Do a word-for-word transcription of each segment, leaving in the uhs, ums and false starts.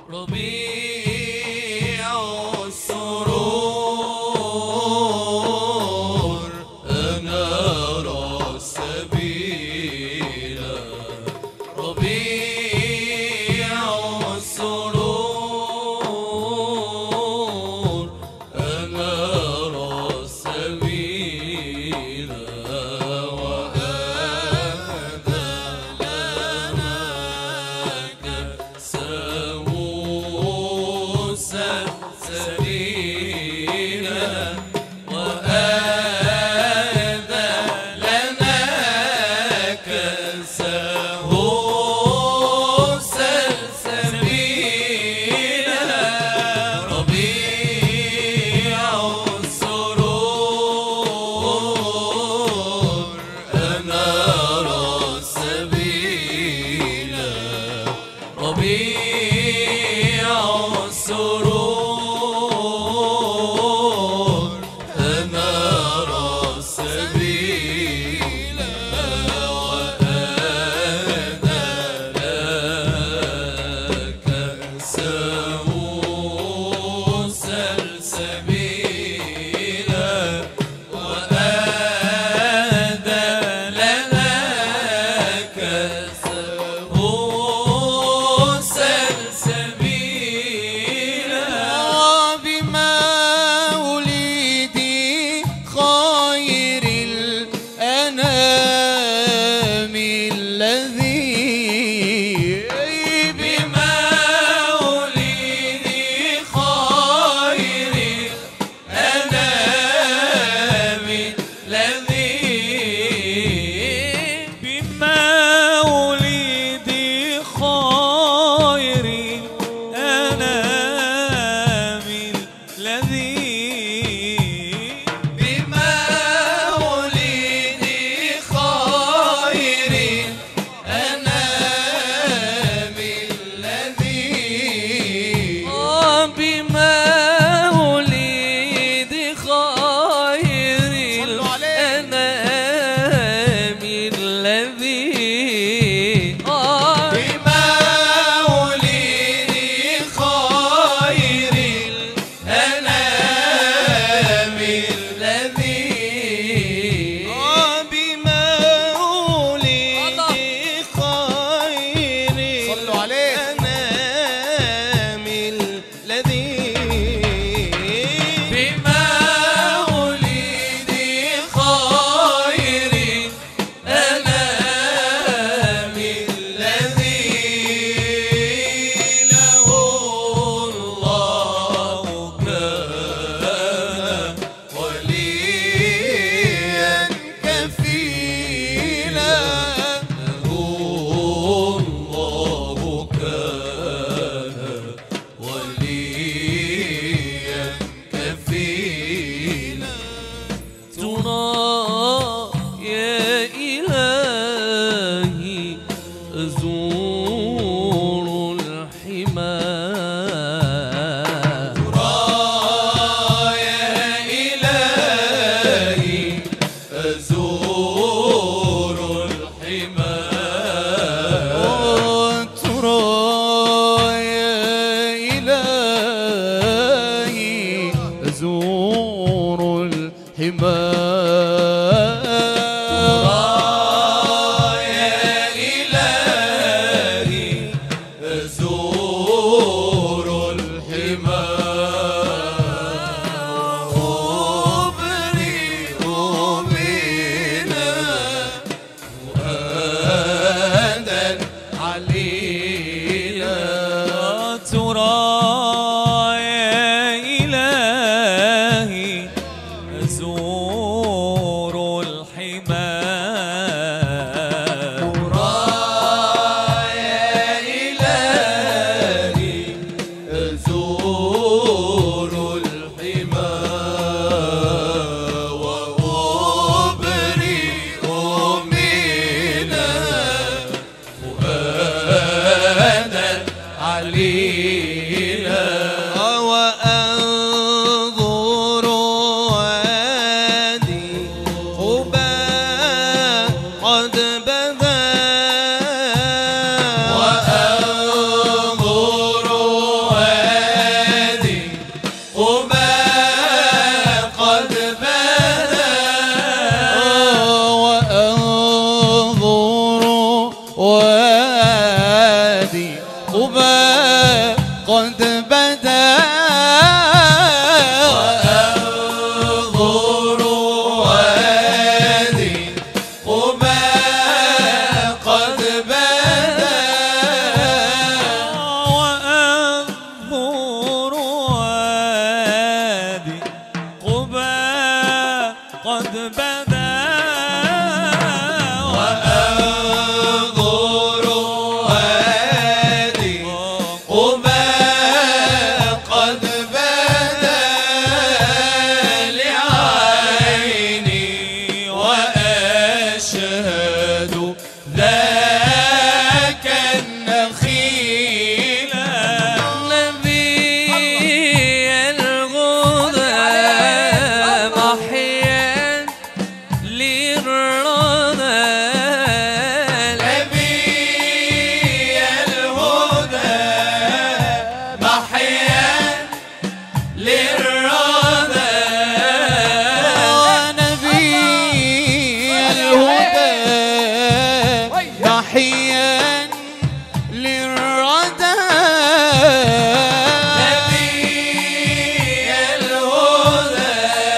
ربيع السرور أنار السبيل ربيع السرور أنار السبيل وأهدى لنا كأسه سلسبيلا وأهدى لنا كأسه سلسبيلا ربيع السرور أنار السبيل ربيع السرور أنار السبيل وأهدى لك كأسه سلسبيلا وأهدى لنا كأسه سلسبيلا بمولدي خير الأنام الذي بمولدي خير الأنام الذي بمولدي خير الأنام الذي بمولدي خير الأنام الذي آه بمولد خير الأنام الذي آه بمولد خير الأنام الذي آه بمولد خير الأنام الذي بمولد خير الأنام الذي له الله كان وليا كفيلا له الله كان وليا كفيلا ترى يا إلهي أزور الحمى ترى يا إلهي أزور الحمى ترى يا إلهي أزور الحمى أزور الحمى أبرئ بنا فؤادا عليلا ترى يا إلهي أزور قبى قد بدا وأنظر وادي قبى قد بدا وأنظر وادي قبى قد بدا وأنظر وادي قبى قد بدا وأنظر وادي قبى قد بدا لعيني وأشهد ذاك النخيل نبي الهدى محيا للردى نبي الهدى محيا للردى نبي الهدى محيا للردى نبي الهدى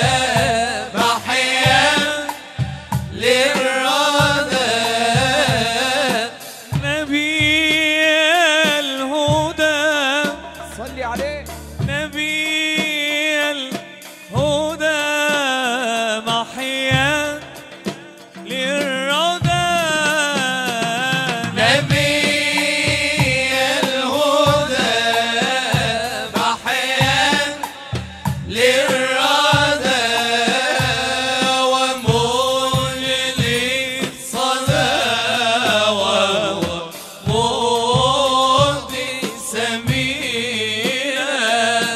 محيا للردى نبي الهدى صلي عليه نبي الهدى محيا للردى نبي الهدى محيا للردى ومجلي الصدى ومهدي سمينا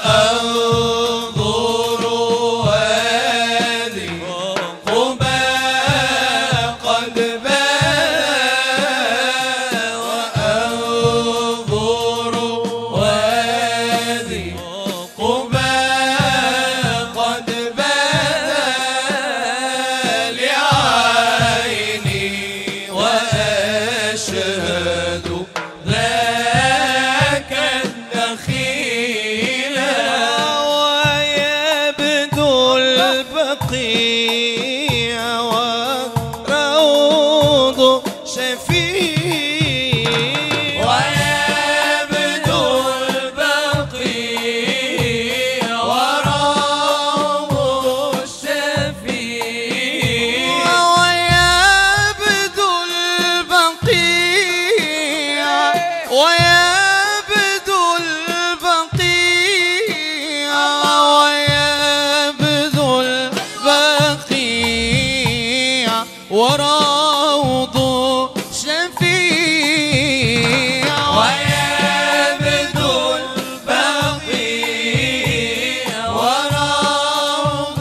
وأنظر وادي قبى قد بدا وأنظر وادي قبى قد بدا لعيني وأشهد ذاك النخيل ويبدو البقيع وروض شفيع ويبدو البقيع وروض الشفيع ويبدو البقيع ويبدو البقيع ويبدو البقيع وروض شفيع ويبدو البقيع وروض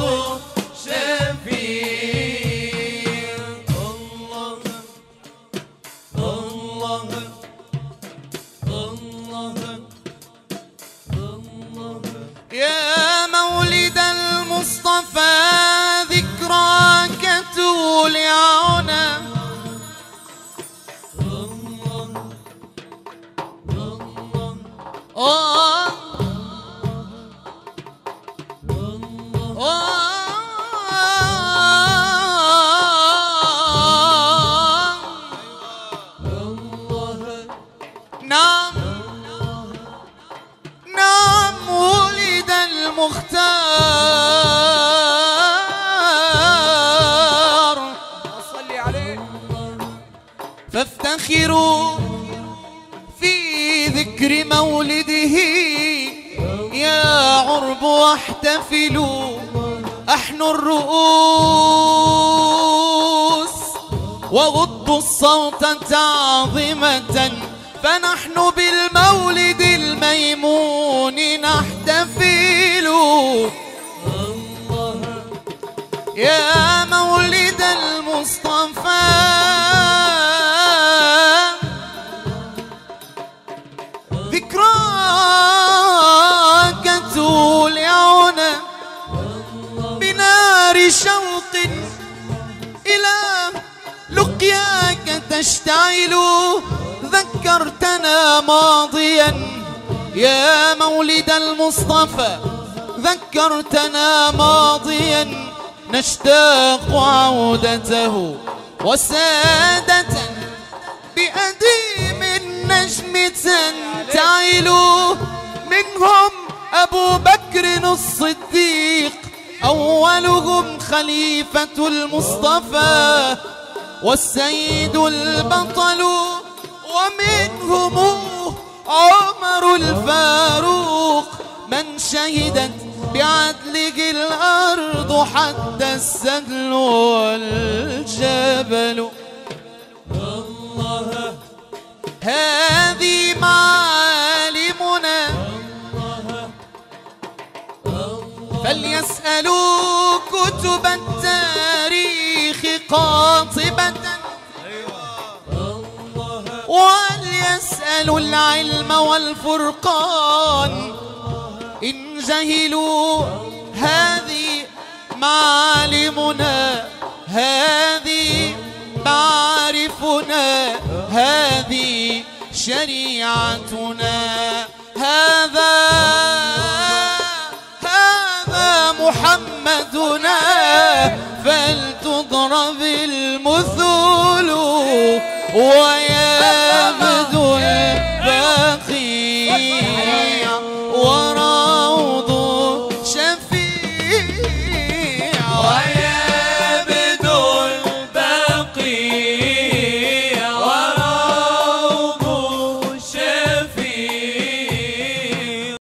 شفيع الله الله الله الله يا مولد المصطفى ذكراك تولعنا آه نعم نعم ولد المختار صلي عليه فافتخروا في ذكر مولده يا عرب واحتفلوا احنوا الرؤوس وغضوا الصوت تعظيمة فنحن بالمولد الميمون نحتفل يا مولد المصطفى ذكراك تولع تشتعل ذكرتنا ماضيا يا مولد المصطفى، ذكرتنا ماضيا نشتاق عودته، وسادة بأديم النجم تنتعل، منهم أبو بكر الصديق أولهم خليفة المصطفى والسيد البطل، ومنهم عمر الفاروق من شهدت بعدله الأرض حتى السهل والجبل. الله هذه معالمنا فليسألوا كتب التاريخ قاطبة، وليسألوا العلم والفرقان إن جهلوا. هذه معالمنا، هذه معارفنا، هذه شريعتنا، هذا هذا محمدنا، فلتضرب المثل ويبدو البقيع وروض شفيع.